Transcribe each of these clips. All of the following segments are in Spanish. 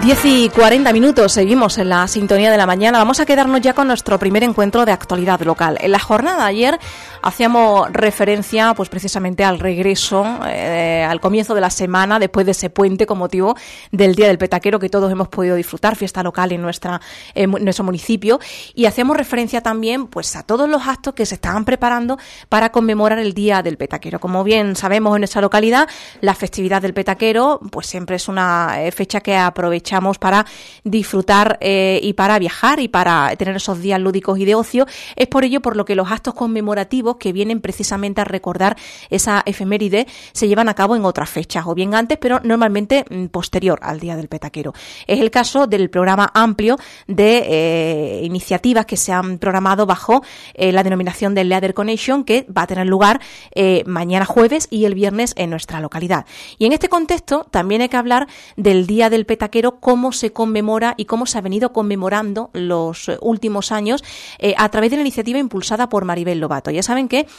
10:40, seguimos en la sintonía de la mañana. Vamos a quedarnos ya con nuestro primer encuentro de actualidad local. En la jornada de ayer hacíamos referencia pues precisamente al regreso, al comienzo de la semana, después de ese puente con motivo del Día del Petaquero que todos hemos podido disfrutar, fiesta local en nuestro municipio, y hacíamos referencia también pues a todos los actos que se estaban preparando para conmemorar el Día del Petaquero. Como bien sabemos, en nuestra localidad la festividad del Petaquero pues siempre es una fecha que aprovechamos para disfrutar y para viajar y para tener esos días lúdicos y de ocio. Es por ello por lo que los actos conmemorativos que vienen precisamente a recordar esa efeméride se llevan a cabo en otras fechas, o bien antes, pero normalmente posterior al Día del Petaquero. Es el caso del programa amplio de iniciativas que se han programado bajo la denominación del Leader Connection, que va a tener lugar mañana jueves y el viernes en nuestra localidad. Y en este contexto también hay que hablar del Día del Petaquero, cómo se conmemora y cómo se ha venido conmemorando los últimos años a través de la iniciativa impulsada por Maribel Lobato. Ya saben que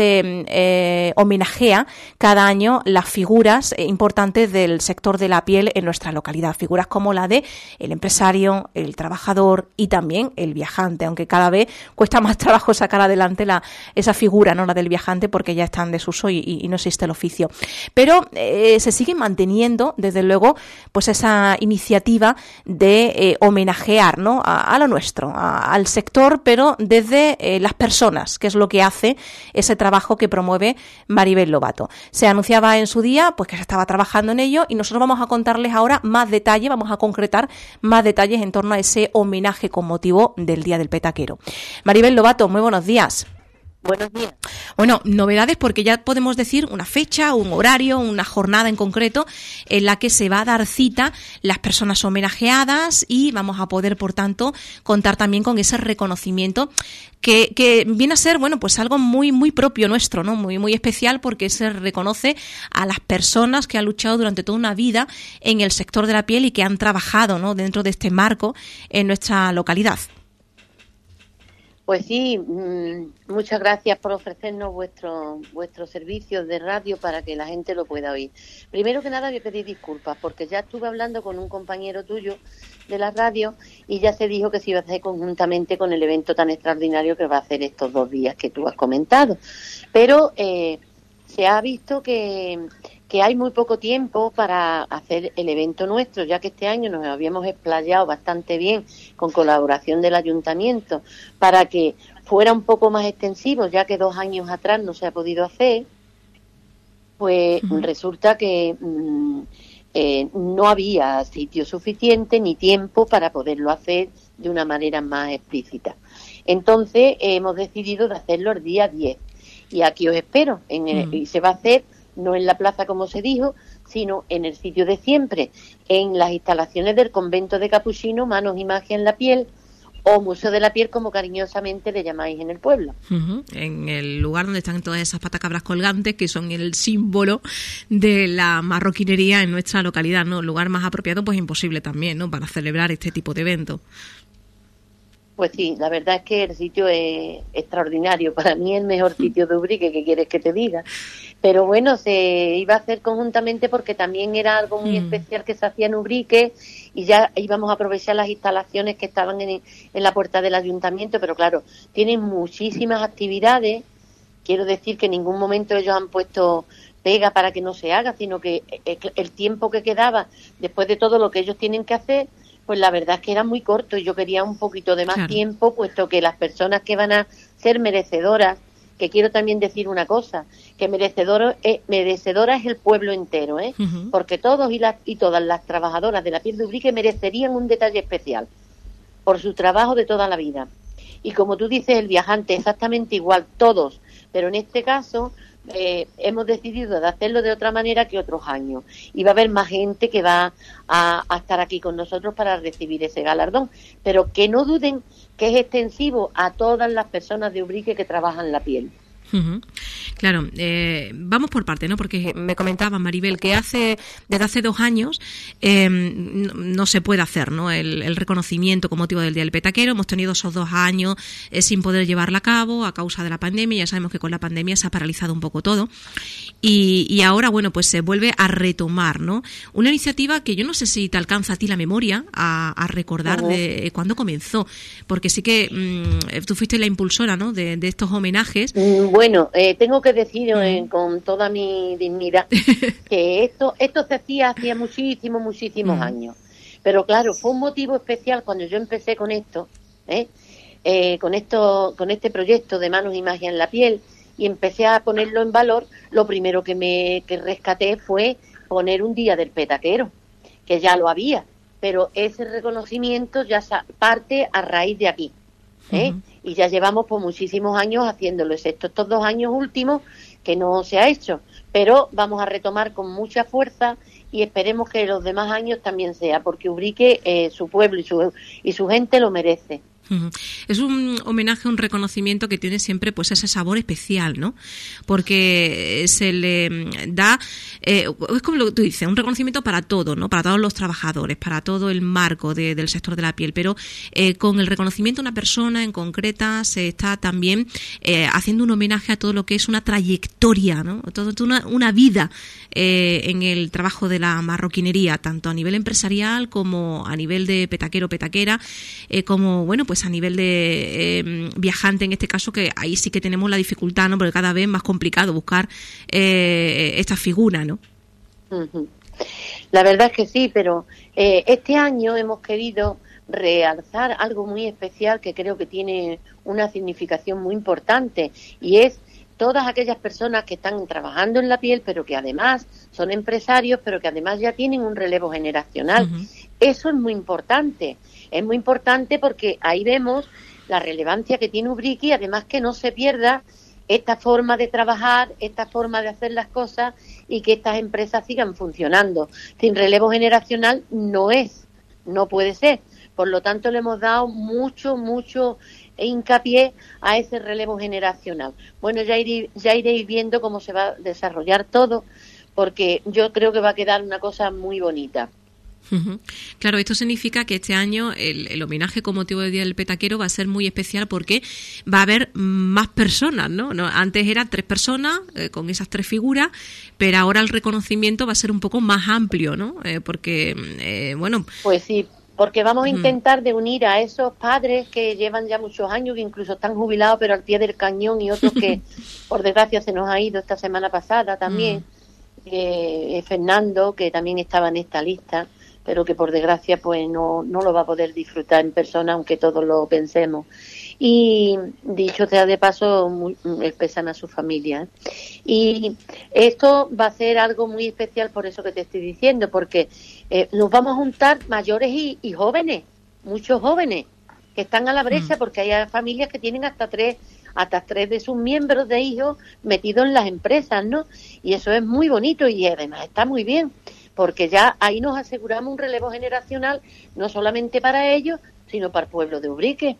se homenajea cada año las figuras importantes del sector de la piel en nuestra localidad, figuras como la de el empresario, el trabajador y también el viajante, aunque cada vez cuesta más trabajo sacar adelante esa figura, no la del viajante, porque ya está en desuso y no existe el oficio. Pero se sigue manteniendo, desde luego, pues esa iniciativa de homenajear, ¿no?, a lo nuestro, al sector, pero desde las personas, que es lo que hace ese trabajo que promueve Maribel Lobato. Se anunciaba en su día pues que se estaba trabajando en ello, y nosotros vamos a contarles ahora más detalles, vamos a concretar más detalles en torno a ese homenaje con motivo del Día del Petaquero. Maribel Lobato, muy buenos días. Buenos días. Bueno, novedades, porque ya podemos decir una fecha, un horario, una jornada en concreto en la que se va a dar cita las personas homenajeadas, y vamos a poder, por tanto, contar también con ese reconocimiento que viene a ser, bueno, pues algo muy muy propio nuestro, ¿no? Muy muy especial, porque se reconoce a las personas que han luchado durante toda una vida en el sector de la piel y que han trabajado, ¿no?, dentro de este marco en nuestra localidad. Pues sí, muchas gracias por ofrecernos vuestros servicios de radio para que la gente lo pueda oír. Primero que nada voy a pedir disculpas, porque ya estuve hablando con un compañero tuyo de la radio y ya se dijo que se iba a hacer conjuntamente con el evento tan extraordinario que va a hacer estos 2 días que tú has comentado. Pero se ha visto que hay muy poco tiempo para hacer el evento nuestro, ya que este año nos habíamos explayado bastante bien con colaboración del ayuntamiento para que fuera un poco más extensivo, ya que 2 años atrás no se ha podido hacer. Pues resulta que no había sitio suficiente ni tiempo para poderlo hacer de una manera más explícita. Entonces hemos decidido de hacerlo el día 10, y aquí os espero, y se va a hacer no en la plaza como se dijo, sino en el sitio de siempre, en las instalaciones del convento de Capuchino, Manos y Magia en la Piel, o Museo de la Piel, como cariñosamente le llamáis en el pueblo. En el lugar donde están todas esas patacabras colgantes, que son el símbolo de la marroquinería en nuestra localidad, ¿no? Lugar más apropiado, pues imposible también, ¿no?, para celebrar este tipo de eventos. Pues sí, la verdad es que el sitio es extraordinario. Para mí es el mejor sitio de Ubrique, ¿qué quieres que te diga? Pero bueno, se iba a hacer conjuntamente porque también era algo muy especial que se hacía en Ubrique, y ya íbamos a aprovechar las instalaciones que estaban en la puerta del ayuntamiento. Pero claro, tienen muchísimas actividades. Quiero decir que en ningún momento ellos han puesto pega para que no se haga, sino que el tiempo que quedaba después de todo lo que ellos tienen que hacer, pues la verdad es que era muy corto, y yo quería un poquito de más tiempo, puesto que las personas que van a ser merecedoras, que quiero también decir una cosa, que merecedora es el pueblo entero, porque todos y todas las trabajadoras de la piel de Ubrique merecerían un detalle especial por su trabajo de toda la vida. Y como tú dices, el viajante, exactamente igual, todos, pero en este caso hemos decidido de hacerlo de otra manera que otros años, y va a haber más gente que va a estar aquí con nosotros para recibir ese galardón, pero que no duden que es extensivo a todas las personas de Ubrique que trabajan la piel. Claro, vamos por parte, ¿no? Porque me comentaba Maribel que desde hace 2 años no se puede hacer, ¿no? El reconocimiento con motivo del Día del Petaquero. Hemos tenido esos 2 años sin poder llevarla a cabo a causa de la pandemia. Ya sabemos que con la pandemia se ha paralizado un poco todo. Y ahora, bueno, pues se vuelve a retomar, ¿no? Una iniciativa que yo no sé si te alcanza a ti la memoria a recordar de cuándo comenzó, porque sí que tú fuiste la impulsora, ¿no? De estos homenajes. Bueno, tengo que decir con toda mi dignidad que esto se hacía muchísimos años. Pero claro, fue un motivo especial cuando yo empecé con esto, con este proyecto de Manos y Magia en la Piel, y empecé a ponerlo en valor. Lo primero que rescaté fue poner un Día del Petaquero, que ya lo había, pero ese reconocimiento ya parte a raíz de aquí, y ya llevamos por muchísimos años haciéndolo, excepto estos 2 años últimos que no se ha hecho, pero vamos a retomar con mucha fuerza y esperemos que los demás años también sea, porque Ubrique, su pueblo y su gente lo merece. Es un homenaje, un reconocimiento que tiene siempre pues ese sabor especial, ¿no? Porque se le da, es como lo que tú dices, un reconocimiento para todo, ¿no? Para todos los trabajadores, para todo el marco del sector de la piel, pero con el reconocimiento a una persona en concreta se está también haciendo un homenaje a todo lo que es una trayectoria, ¿no? Toda una vida en el trabajo de la marroquinería, tanto a nivel empresarial como a nivel de petaquero, petaquera, como, bueno, pues a nivel de viajante en este caso, que ahí sí que tenemos la dificultad, ¿no? Porque cada vez es más complicado buscar esta figura, ¿no? La verdad es que sí, pero este año hemos querido realzar algo muy especial que creo que tiene una significación muy importante, y es todas aquellas personas que están trabajando en la piel, pero que además son empresarios, pero que además ya tienen un relevo generacional. Eso es muy importante. Es muy importante porque ahí vemos la relevancia que tiene Ubrique, y además que no se pierda esta forma de trabajar, esta forma de hacer las cosas, y que estas empresas sigan funcionando. Sin relevo generacional no puede ser. Por lo tanto, le hemos dado mucho hincapié a ese relevo generacional. Bueno, ya iréis viendo cómo se va a desarrollar todo, porque yo creo que va a quedar una cosa muy bonita. Claro, esto significa que este año el homenaje con motivo del Día del Petaquero va a ser muy especial porque va a haber más personas, ¿no? Antes eran 3 personas con esas 3 figuras, pero ahora el reconocimiento va a ser un poco más amplio, ¿no? Porque, bueno... Pues sí, porque vamos a intentar de unir a esos padres que llevan ya muchos años, que incluso están jubilados pero al pie del cañón, y otros que por desgracia se nos ha ido esta semana pasada también, Fernando, que también estaba en esta lista, pero que por desgracia pues no lo va a poder disfrutar en persona, aunque todos lo pensemos. Y dicho sea de paso, pésame a su familia. Y esto va a ser algo muy especial, por eso que te estoy diciendo, porque nos vamos a juntar mayores y jóvenes, muchos jóvenes, que están a la brecha, porque hay familias que tienen hasta tres de sus miembros de hijos metidos en las empresas, ¿no? Y eso es muy bonito y además está muy bien, porque ya ahí nos aseguramos un relevo generacional, no solamente para ellos, sino para el pueblo de Ubrique.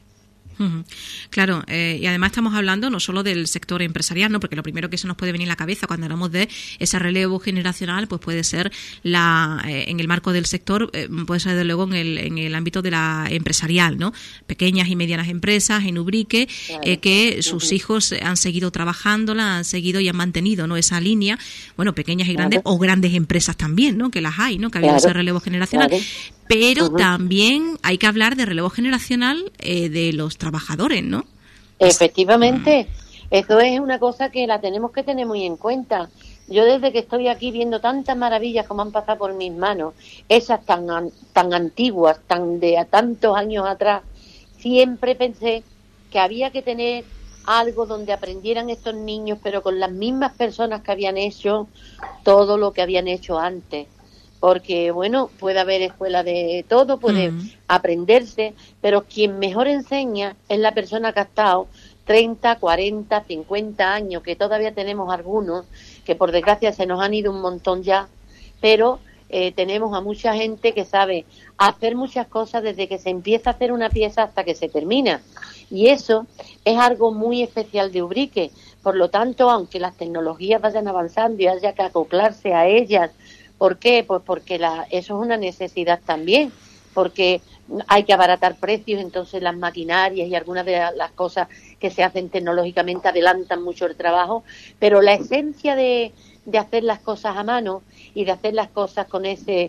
Claro, y además estamos hablando no solo del sector empresarial, ¿no? Porque lo primero que se nos puede venir a la cabeza cuando hablamos de ese relevo generacional, pues puede ser en el marco del sector, puede ser desde luego en el ámbito de la empresarial, ¿no? Pequeñas y medianas empresas en Ubrique, claro, que sus hijos han seguido trabajándola, han seguido y han mantenido, ¿no? Esa línea, bueno, pequeñas y grandes, o grandes empresas también, ¿no? Que las hay, ¿no? Que ha habido ese relevo generacional. Pero también hay que hablar de relevo generacional de los trabajadores, ¿no? Efectivamente, eso es una cosa que la tenemos que tener muy en cuenta. Yo desde que estoy aquí viendo tantas maravillas como han pasado por mis manos, esas tan antiguas, de a tantos años atrás, siempre pensé que había que tener algo donde aprendieran estos niños, pero con las mismas personas que habían hecho todo lo que habían hecho antes. Porque, bueno, puede haber escuela de todo, puede aprenderse, pero quien mejor enseña es la persona que ha estado 30, 40, 50 años, que todavía tenemos algunos, que por desgracia se nos han ido un montón ya, pero tenemos a mucha gente que sabe hacer muchas cosas desde que se empieza a hacer una pieza hasta que se termina. Y eso es algo muy especial de Ubrique, Por lo tanto, aunque las tecnologías vayan avanzando y haya que acoplarse a ellas, ¿por qué? Pues porque eso es una necesidad también, porque hay que abaratar precios, entonces las maquinarias y algunas de las cosas que se hacen tecnológicamente adelantan mucho el trabajo, pero la esencia de hacer las cosas a mano y de hacer las cosas con ese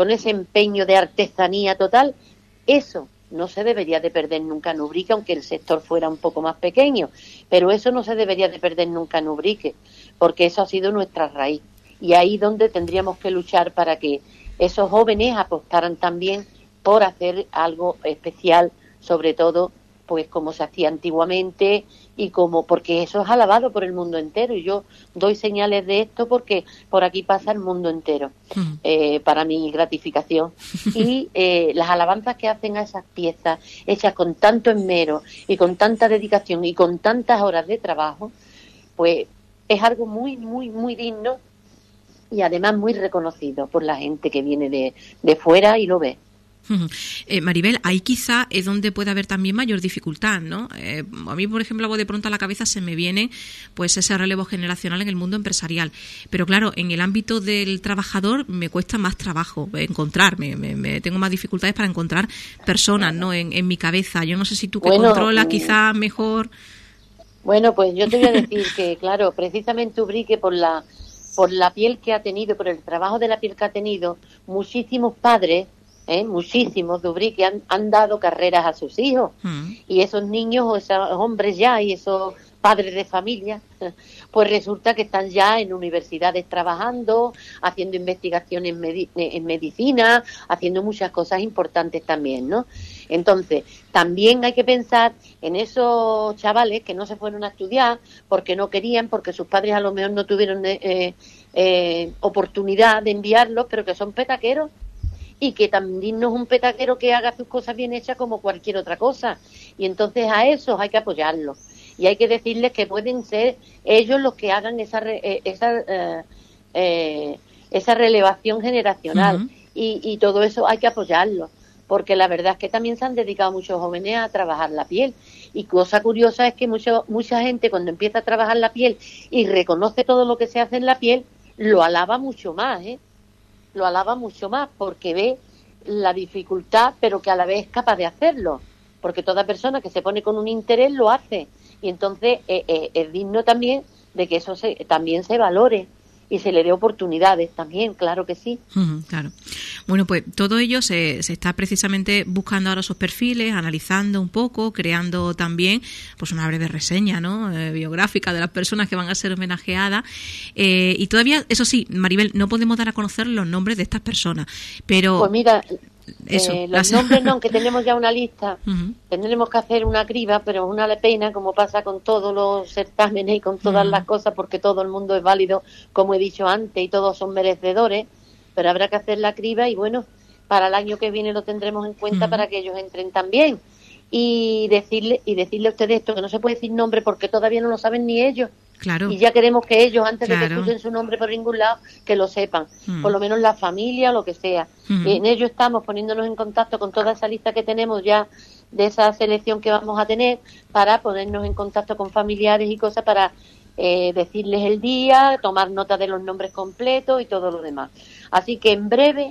empeño de artesanía total, eso no se debería de perder nunca en Ubrique, aunque el sector fuera un poco más pequeño, pero eso no se debería de perder nunca en Ubrique, porque eso ha sido nuestra raíz. Y ahí donde tendríamos que luchar para que esos jóvenes apostaran también por hacer algo especial, sobre todo pues como se hacía antiguamente y porque eso es alabado por el mundo entero, y yo doy señales de esto porque por aquí pasa el mundo entero, para mi gratificación. Y las alabanzas que hacen a esas piezas hechas con tanto esmero y con tanta dedicación y con tantas horas de trabajo, pues es algo muy, muy, muy digno y además muy reconocido por la gente que viene de fuera y lo ve. Maribel, ahí quizá es donde puede haber también mayor dificultad, ¿no? A mí, por ejemplo, de pronto a la cabeza se me viene pues ese relevo generacional en el mundo empresarial, pero claro, en el ámbito del trabajador me cuesta más trabajo encontrarme, tengo más dificultades para encontrar personas, ¿no? En mi cabeza. Yo no sé si tú que controlas quizá mejor. Bueno, pues yo te voy a decir que, claro, precisamente Ubrique por la piel que ha tenido, por el trabajo de la piel que ha tenido, muchísimos padres, muchísimos de Ubrique han dado carreras a sus hijos, y esos niños o esos hombres ya y esos padres de familia pues resulta que están ya en universidades trabajando, haciendo investigación en medicina, haciendo muchas cosas importantes también, ¿no? Entonces también hay que pensar en esos chavales que no se fueron a estudiar porque no querían, porque sus padres a lo mejor no tuvieron oportunidad de enviarlos, pero que son petaqueros, y que también no es un petaquero que haga sus cosas bien hechas como cualquier otra cosa. Y entonces a esos hay que apoyarlos. Y hay que decirles que pueden ser ellos los que hagan esa relevación generacional. Y todo eso hay que apoyarlo. Porque la verdad es que también se han dedicado muchos jóvenes a trabajar la piel. Y cosa curiosa es que mucha gente cuando empieza a trabajar la piel y reconoce todo lo que se hace en la piel, lo alaba mucho más, lo alaba mucho más porque ve la dificultad, pero que a la vez es capaz de hacerlo, porque toda persona que se pone con un interés lo hace, y entonces es digno también de que eso también se valore y se le dé oportunidades también, claro que sí. Claro. Bueno, pues todo ello se está precisamente buscando ahora esos perfiles, analizando un poco, creando también pues una breve reseña, ¿no? Biográfica de las personas que van a ser homenajeadas. Y todavía, eso sí, Maribel, no podemos dar a conocer los nombres de estas personas, pero... Pues mira... los nombres no, aunque tenemos ya una lista, tendremos que hacer una criba, pero es una pena, como pasa con todos los certámenes y con todas las cosas, porque todo el mundo es válido, como he dicho antes, y todos son merecedores, pero habrá que hacer la criba y bueno, para el año que viene lo tendremos en cuenta para que ellos entren también. Y decirle a ustedes esto, que no se puede decir nombre porque todavía no lo saben ni ellos. Claro. Y ya queremos que ellos, antes de que escuchen su nombre por ningún lado, que lo sepan, por lo menos la familia o lo que sea. Y en ello estamos poniéndonos en contacto con toda esa lista que tenemos ya de esa selección que vamos a tener, para ponernos en contacto con familiares y cosas, para decirles el día, tomar nota de los nombres completos y todo lo demás. Así que en breve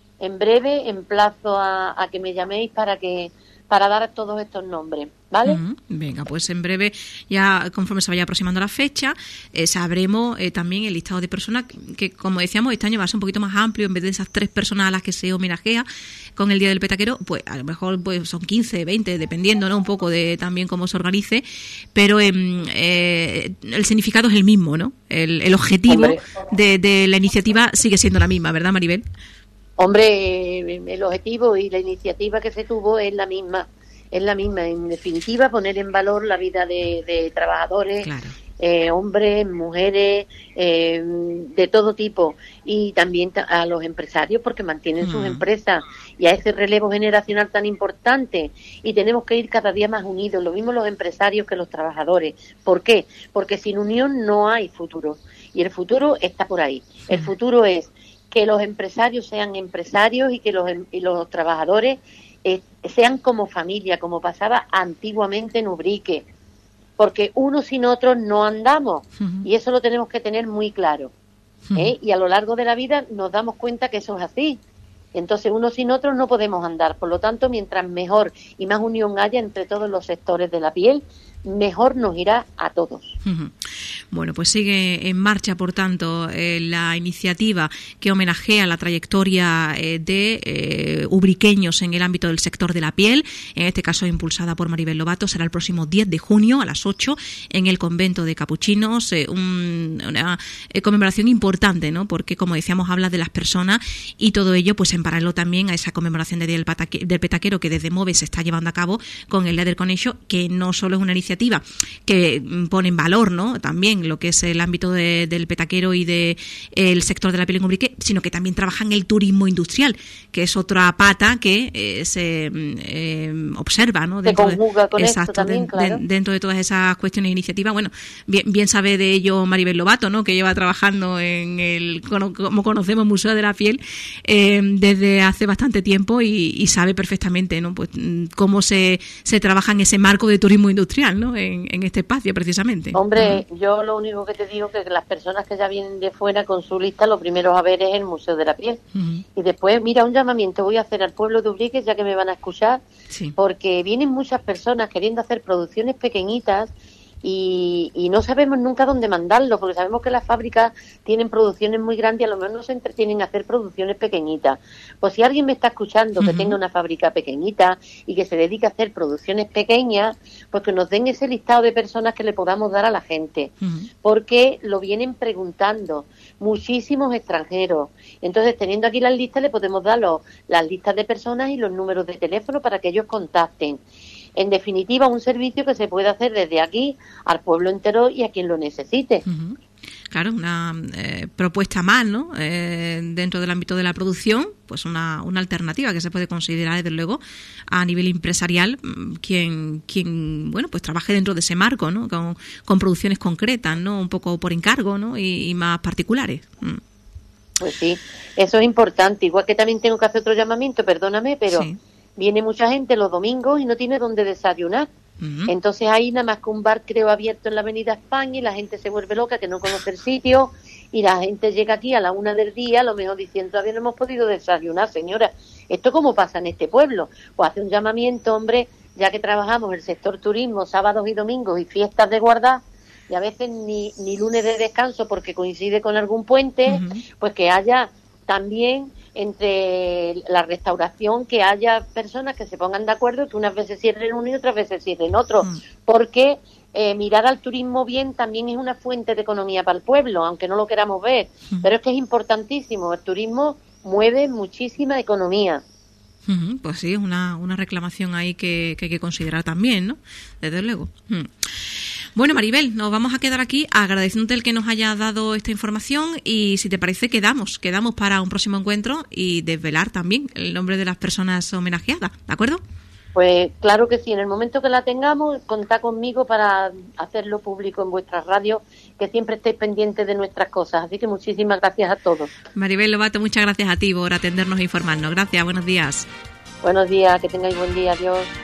emplazo a que me llaméis para dar todos estos nombres, ¿vale? Venga, pues en breve, ya conforme se vaya aproximando la fecha, sabremos también el listado de personas que, como decíamos, este año va a ser un poquito más amplio. En vez de esas 3 personas a las que se homenajea con el Día del Petaquero, pues a lo mejor pues son 15, 20, dependiendo, ¿no? Un poco de también cómo se organice, pero el significado es el mismo, ¿no? El objetivo de la iniciativa sigue siendo la misma, ¿verdad, Maribel? Hombre, el objetivo y la iniciativa que se tuvo es la misma. En definitiva, poner en valor la vida de trabajadores, hombres, mujeres, de todo tipo, y también a los empresarios, porque mantienen sus empresas, y a ese relevo generacional tan importante. Y tenemos que ir cada día más unidos, lo mismo los empresarios que los trabajadores. ¿Por qué? Porque sin unión no hay futuro, y el futuro está por ahí. El futuro es que los empresarios sean empresarios y que los trabajadores sean como familia, como pasaba antiguamente en Ubrique. porque unos sin otros no andamos, y eso lo tenemos que tener muy claro. Y a lo largo de la vida nos damos cuenta que eso es así. Entonces, unos sin otros no podemos andar. Por lo tanto, mientras mejor y más unión haya entre todos los sectores de la piel, mejor nos irá a todos. Bueno, pues sigue en marcha, por tanto, la iniciativa que homenajea la trayectoria de ubriqueños en el ámbito del sector de la piel, en este caso impulsada por Maribel Lobato. Será el próximo 10 de junio a las 8 en el convento de Capuchinos, una conmemoración importante, ¿no? Porque, como decíamos, habla de las personas y todo ello pues en paralelo también a esa conmemoración del Día del Petaquero que desde MOVE se está llevando a cabo con el Leather Connection, que no solo es una iniciativa que pone en valor, ¿no?, también lo que es el ámbito del petaquero y el sector de la piel en Ubrique, sino que también trabaja en el turismo industrial, que es otra pata que se observa, ¿no?, dentro se conjuga con esto también, claro. Dentro de todas esas cuestiones e iniciativas. Bueno, bien sabe de ello Maribel Lobato, ¿no?, que lleva trabajando en como conocemos, Museo de la Piel desde hace bastante tiempo y sabe perfectamente, ¿no?, pues cómo se trabaja en ese marco de turismo industrial, ¿no?, en este espacio precisamente. Hombre, yo lo único que te digo que las personas que ya vienen de fuera con su lista, lo primero a ver es el Museo de la Piel. Y después, mira, un llamamiento voy a hacer al pueblo de Ubrique, ya que me van a escuchar, porque vienen muchas personas queriendo hacer producciones pequeñitas y no sabemos nunca dónde mandarlo, porque sabemos que las fábricas tienen producciones muy grandes y a lo mejor no se entretienen a hacer producciones pequeñitas. Pues si alguien me está escuchando que tenga una fábrica pequeñita y que se dedique a hacer producciones pequeñas, pues que nos den ese listado de personas que le podamos dar a la gente, porque lo vienen preguntando muchísimos extranjeros. Entonces, teniendo aquí las listas, le podemos dar las listas de personas y los números de teléfono para que ellos contacten. En definitiva, un servicio que se puede hacer desde aquí al pueblo entero y a quien lo necesite. Claro, una propuesta más, ¿no?, dentro del ámbito de la producción, pues una alternativa que se puede considerar, desde luego, a nivel empresarial, quien bueno, pues trabaje dentro de ese marco, ¿no?, con producciones concretas, ¿no?, un poco por encargo, ¿no?, y más particulares. Pues sí, eso es importante. Igual que también tengo que hacer otro llamamiento, perdóname, pero viene mucha gente los domingos y no tiene dónde desayunar. Entonces hay nada más que un bar, creo, abierto en la Avenida España y la gente se vuelve loca, que no conoce el sitio, y la gente llega aquí a la 1 del día, a lo mejor diciendo, todavía no hemos podido desayunar, señora. ¿Esto cómo pasa en este pueblo? Pues hace un llamamiento, hombre, ya que trabajamos el sector turismo, sábados y domingos y fiestas de guardar, y a veces ni lunes de descanso porque coincide con algún puente, pues que haya también entre la restauración, que haya personas que se pongan de acuerdo, que unas veces cierren uno y otras veces cierren otro, porque mirar al turismo bien también es una fuente de economía para el pueblo, aunque no lo queramos ver, pero es que es importantísimo. El turismo mueve muchísima economía. Pues sí, es una reclamación ahí que hay que considerar también, ¿no?, desde luego. Bueno, Maribel, nos vamos a quedar aquí agradeciéndote el que nos haya dado esta información y, si te parece, quedamos para un próximo encuentro y desvelar también el nombre de las personas homenajeadas, ¿de acuerdo? Pues claro que sí, en el momento que la tengamos, contá conmigo para hacerlo público en vuestras radios, que siempre estéis pendientes de nuestras cosas. Así que muchísimas gracias a todos. Maribel Lobato, muchas gracias a ti por atendernos e informarnos. Gracias, buenos días. Buenos días, que tengáis buen día, adiós.